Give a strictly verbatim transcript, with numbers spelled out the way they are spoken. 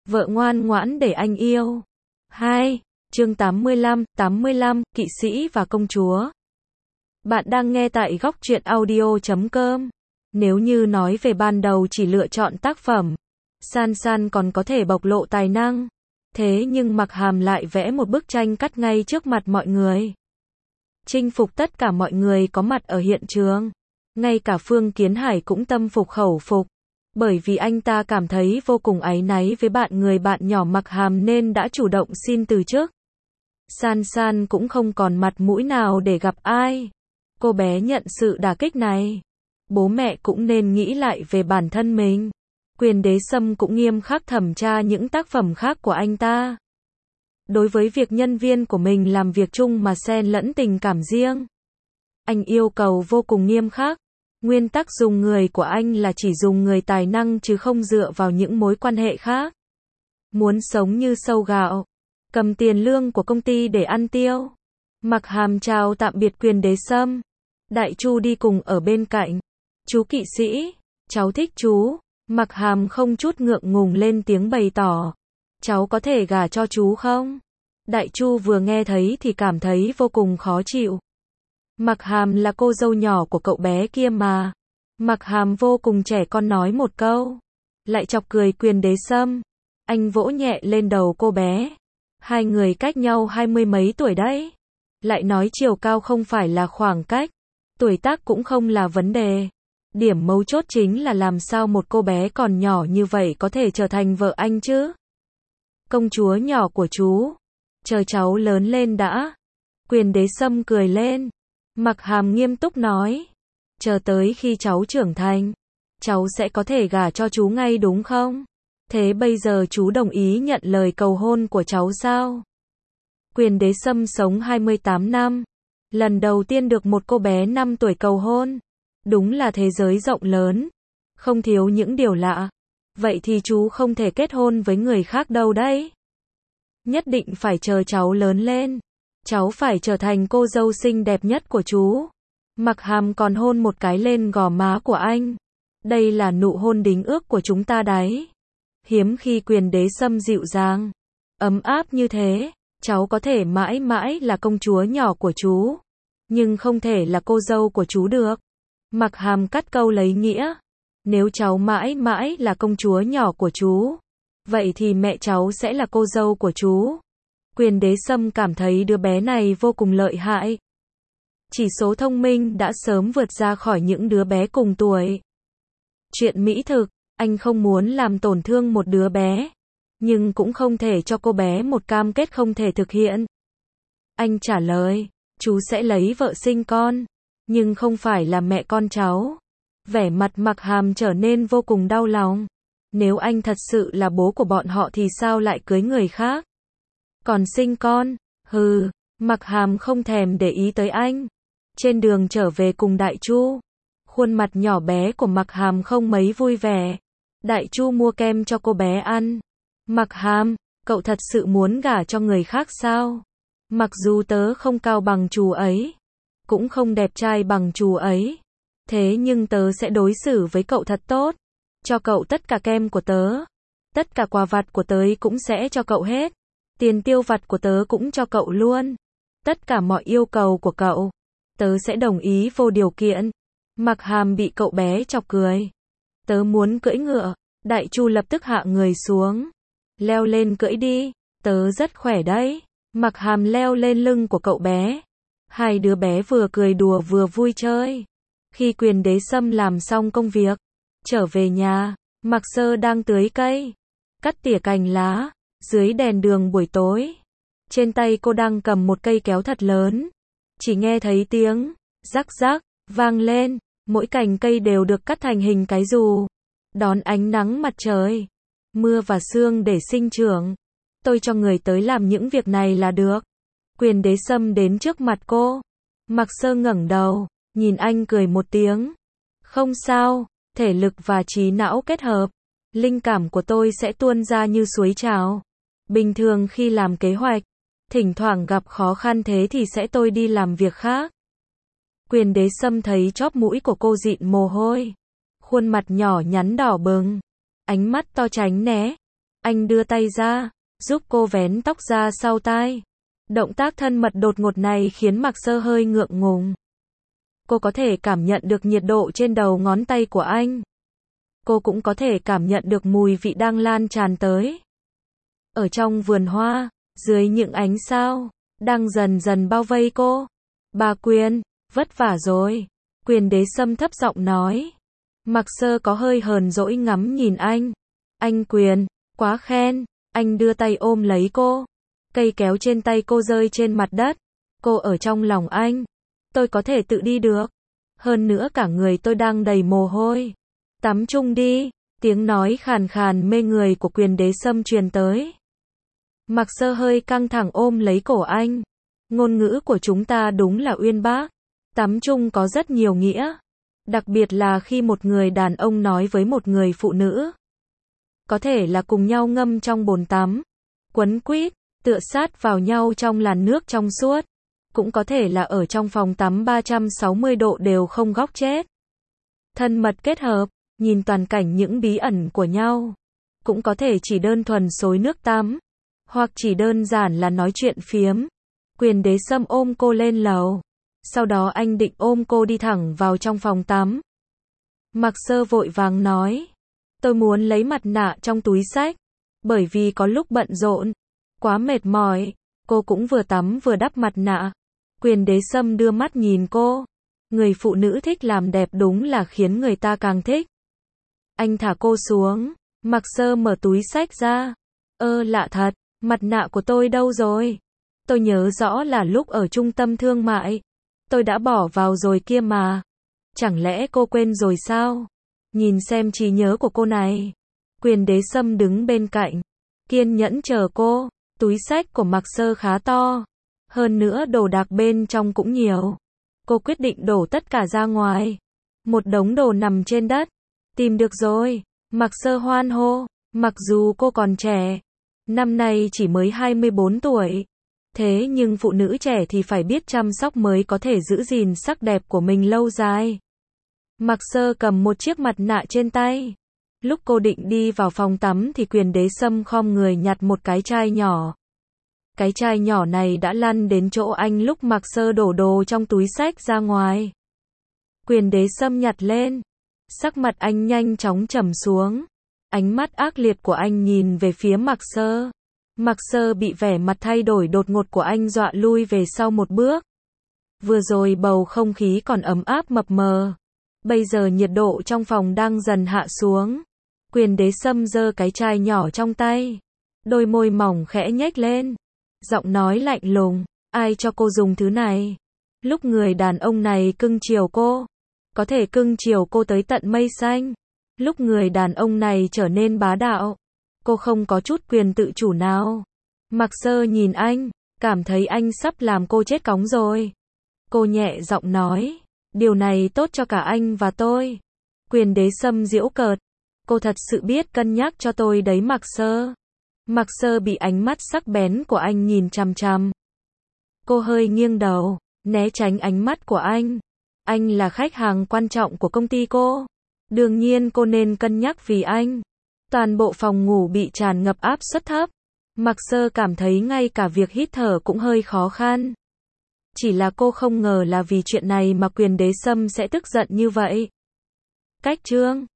Vợ ngoan ngoãn để anh yêu. hai. Chương tám mươi lăm, tám mươi lăm, Kỵ sĩ và công chúa. Bạn đang nghe tại góc truyện audio chấm com. Nếu như nói về ban đầu chỉ lựa chọn tác phẩm, San San còn có thể bộc lộ tài năng. Thế nhưng Mặc Hàm lại vẽ một bức tranh cắt ngay trước mặt mọi người. Chinh phục tất cả mọi người có mặt ở hiện trường. Ngay cả Phương Kiến Hải cũng tâm phục khẩu phục. Bởi vì anh ta cảm thấy vô cùng áy náy với bạn người bạn nhỏ Mặc Hàm nên đã chủ động xin từ chức. San San cũng không còn mặt mũi nào để gặp ai. Cô bé nhận sự đả kích này. Bố mẹ cũng nên nghĩ lại về bản thân mình. Quyền Đế Sâm cũng nghiêm khắc thẩm tra những tác phẩm khác của anh ta. Đối với việc nhân viên của mình làm việc chung mà xen lẫn tình cảm riêng, anh yêu cầu vô cùng nghiêm khắc. Nguyên tắc dùng người của anh là chỉ dùng người tài năng chứ không dựa vào những mối quan hệ khác. Muốn sống như sâu gạo, cầm tiền lương của công ty để ăn tiêu. Mặc Hàm chào tạm biệt Quyền Đế Sâm. Đại Chu đi cùng ở bên cạnh. Chú kỵ sĩ, cháu thích chú. Mặc Hàm không chút ngượng ngùng lên tiếng bày tỏ. Cháu có thể gả cho chú không? Đại Chu vừa nghe thấy thì cảm thấy vô cùng khó chịu. Mặc Hàm là cô dâu nhỏ của cậu bé kia mà. Mặc Hàm vô cùng trẻ con nói một câu, lại chọc cười Quyền Đế Sâm. Anh vỗ nhẹ lên đầu cô bé. Hai người cách nhau hai mươi mấy tuổi đấy. Lại nói chiều cao không phải là khoảng cách, tuổi tác cũng không là vấn đề. Điểm mấu chốt chính là làm sao một cô bé còn nhỏ như vậy có thể trở thành vợ anh chứ? Công chúa nhỏ của chú, chờ cháu lớn lên đã. Quyền Đế Sâm cười lên. Mặc Hàm nghiêm túc nói, chờ tới khi cháu trưởng thành, cháu sẽ có thể gả cho chú ngay đúng không? Thế bây giờ chú đồng ý nhận lời cầu hôn của cháu sao? Quyền Đế Sâm sống hai mươi tám năm, lần đầu tiên được một cô bé năm tuổi cầu hôn. Đúng là thế giới rộng lớn, không thiếu những điều lạ. Vậy thì chú không thể kết hôn với người khác đâu đấy. Nhất định phải chờ cháu lớn lên. Cháu phải trở thành cô dâu xinh đẹp nhất của chú. Mặc Hàm còn hôn một cái lên gò má của anh. Đây là nụ hôn đính ước của chúng ta đấy. Hiếm khi Quyền Đế Sâm dịu dàng, ấm áp như thế. Cháu có thể mãi mãi là công chúa nhỏ của chú, nhưng không thể là cô dâu của chú được. Mặc Hàm cắt câu lấy nghĩa. Nếu cháu mãi mãi là công chúa nhỏ của chú, vậy thì mẹ cháu sẽ là cô dâu của chú. Quyền Đế Sâm cảm thấy đứa bé này vô cùng lợi hại. Chỉ số thông minh đã sớm vượt ra khỏi những đứa bé cùng tuổi. Chuyện mỹ thực, anh không muốn làm tổn thương một đứa bé, nhưng cũng không thể cho cô bé một cam kết không thể thực hiện. Anh trả lời, chú sẽ lấy vợ sinh con, nhưng không phải là mẹ con cháu. Vẻ mặt Mặc Hàm trở nên vô cùng đau lòng. Nếu anh thật sự là bố của bọn họ thì sao lại cưới người khác? Còn sinh con? Hừ, Mặc Hàm không thèm để ý tới anh. Trên đường trở về cùng Đại Chu, khuôn mặt nhỏ bé của Mặc Hàm không mấy vui vẻ. Đại Chu mua kem cho cô bé ăn. Mặc Hàm, cậu thật sự muốn gả cho người khác sao? Mặc dù tớ không cao bằng chú ấy, cũng không đẹp trai bằng chú ấy, thế nhưng tớ sẽ đối xử với cậu thật tốt. Cho cậu tất cả kem của tớ. Tất cả quà vặt của tớ cũng sẽ cho cậu hết. Tiền tiêu vặt của tớ cũng cho cậu luôn. Tất cả mọi yêu cầu của cậu, tớ sẽ đồng ý vô điều kiện. Mặc Hàm bị cậu bé chọc cười. Tớ muốn cưỡi ngựa. Đại Chu lập tức hạ người xuống. Leo lên cưỡi đi. Tớ rất khỏe đấy. Mặc Hàm leo lên lưng của cậu bé. Hai đứa bé vừa cười đùa vừa vui chơi. Khi Quyền Đế Sâm làm xong công việc, trở về nhà, Mặc Sơ đang tưới cây, cắt tỉa cành lá, dưới đèn đường buổi tối. Trên tay cô đang cầm một cây kéo thật lớn. Chỉ nghe thấy tiếng rắc rắc vang lên, mỗi cành cây đều được cắt thành hình cái dù, đón ánh nắng mặt trời, mưa và sương để sinh trưởng. Tôi cho người tới làm những việc này là được. Quyền Đế Sâm đến trước mặt cô. Mặc Sơ ngẩng đầu, nhìn anh cười một tiếng. Không sao, thể lực và trí não kết hợp, linh cảm của tôi sẽ tuôn ra như suối trào. Bình thường khi làm kế hoạch, thỉnh thoảng gặp khó khăn thế thì sẽ tôi đi làm việc khác. Quyền Đế Sâm thấy chóp mũi của cô dịn mồ hôi, khuôn mặt nhỏ nhắn đỏ bừng, ánh mắt to tránh né. Anh đưa tay ra, giúp cô vén tóc ra sau tai. Động tác thân mật đột ngột này khiến Mạc Sơ hơi ngượng ngùng. Cô có thể cảm nhận được nhiệt độ trên đầu ngón tay của anh. Cô cũng có thể cảm nhận được mùi vị đang lan tràn tới. Ở trong vườn hoa, dưới những ánh sao, đang dần dần bao vây cô. Bà Quyền, vất vả rồi. Quyền Đế Sâm thấp giọng nói. Mạc Sơ có hơi hờn dỗi ngắm nhìn anh. Anh Quyền, quá khen. Anh đưa tay ôm lấy cô. Cây kéo trên tay cô rơi trên mặt đất. Cô ở trong lòng anh. Tôi có thể tự đi được. Hơn nữa cả người tôi đang đầy mồ hôi. Tắm chung đi. Tiếng nói khàn khàn mê người của Quyền Đế Sâm truyền tới. Mạc Sơ hơi căng thẳng ôm lấy cổ anh. Ngôn ngữ của chúng ta đúng là uyên bác. Tắm chung có rất nhiều nghĩa. Đặc biệt là khi một người đàn ông nói với một người phụ nữ. Có thể là cùng nhau ngâm trong bồn tắm. Quấn quýt, tựa sát vào nhau trong làn nước trong suốt. Cũng có thể là ở trong phòng tắm ba trăm sáu mươi độ đều không góc chết. Thân mật kết hợp, nhìn toàn cảnh những bí ẩn của nhau. Cũng có thể chỉ đơn thuần xối nước tắm. Hoặc chỉ đơn giản là nói chuyện phiếm. Quyền Đế Sâm ôm cô lên lầu. Sau đó anh định ôm cô đi thẳng vào trong phòng tắm. Mạc Sơ vội vàng nói. Tôi muốn lấy mặt nạ trong túi xách. Bởi vì có lúc bận rộn. Quá mệt mỏi. Cô cũng vừa tắm vừa đắp mặt nạ. Quyền Đế Sâm đưa mắt nhìn cô. Người phụ nữ thích làm đẹp đúng là khiến người ta càng thích. Anh thả cô xuống. Mạc Sơ mở túi xách ra. Ơ lạ thật. Mặt nạ của tôi đâu rồi? Tôi nhớ rõ là lúc ở trung tâm thương mại. Tôi đã bỏ vào rồi kia mà. Chẳng lẽ cô quên rồi sao? Nhìn xem trí nhớ của cô này. Quyền Đế Sâm đứng bên cạnh. Kiên nhẫn chờ cô. Túi xách của Mạc Sơ khá to. Hơn nữa đồ đạc bên trong cũng nhiều. Cô quyết định đổ tất cả ra ngoài. Một đống đồ nằm trên đất. Tìm được rồi. Mạc Sơ hoan hô. Mặc dù cô còn trẻ. Năm nay chỉ mới hai mươi bốn tuổi. Thế nhưng phụ nữ trẻ thì phải biết chăm sóc mới có thể giữ gìn sắc đẹp của mình lâu dài. Mạc Sơ cầm một chiếc mặt nạ trên tay. Lúc cô định đi vào phòng tắm thì Quyền Đế Sâm khom người nhặt một cái chai nhỏ. Cái chai nhỏ này đã lăn đến chỗ anh lúc Mạc Sơ đổ đồ trong túi xách ra ngoài. Quyền Đế Sâm nhặt lên. Sắc mặt anh nhanh chóng trầm xuống. Ánh mắt ác liệt của anh nhìn về phía Mạc Sơ. Mạc Sơ bị vẻ mặt thay đổi đột ngột của anh dọa lui về sau một bước. Vừa rồi bầu không khí còn ấm áp mập mờ. Bây giờ nhiệt độ trong phòng đang dần hạ xuống. Quyền Đế Sâm giơ cái chai nhỏ trong tay. Đôi môi mỏng khẽ nhếch lên. Giọng nói lạnh lùng. Ai cho cô dùng thứ này? Lúc người đàn ông này cưng chiều cô. Có thể cưng chiều cô tới tận mây xanh. Lúc người đàn ông này trở nên bá đạo. Cô không có chút quyền tự chủ nào. Mạc Sơ nhìn anh. Cảm thấy anh sắp làm cô chết cóng rồi. Cô nhẹ giọng nói. Điều này tốt cho cả anh và tôi. Quyền Đế Sâm giễu cợt. Cô thật sự biết cân nhắc cho tôi đấy Mạc Sơ. Mạc Sơ bị ánh mắt sắc bén của anh nhìn chằm chằm. Cô hơi nghiêng đầu, né tránh ánh mắt của anh. Anh là khách hàng quan trọng của công ty cô. Đương nhiên cô nên cân nhắc vì anh. Toàn bộ phòng ngủ bị tràn ngập áp suất thấp. Mạc Sơ cảm thấy ngay cả việc hít thở cũng hơi khó khăn. Chỉ là cô không ngờ là vì chuyện này mà Quyền Đế Sâm sẽ tức giận như vậy. Cách chương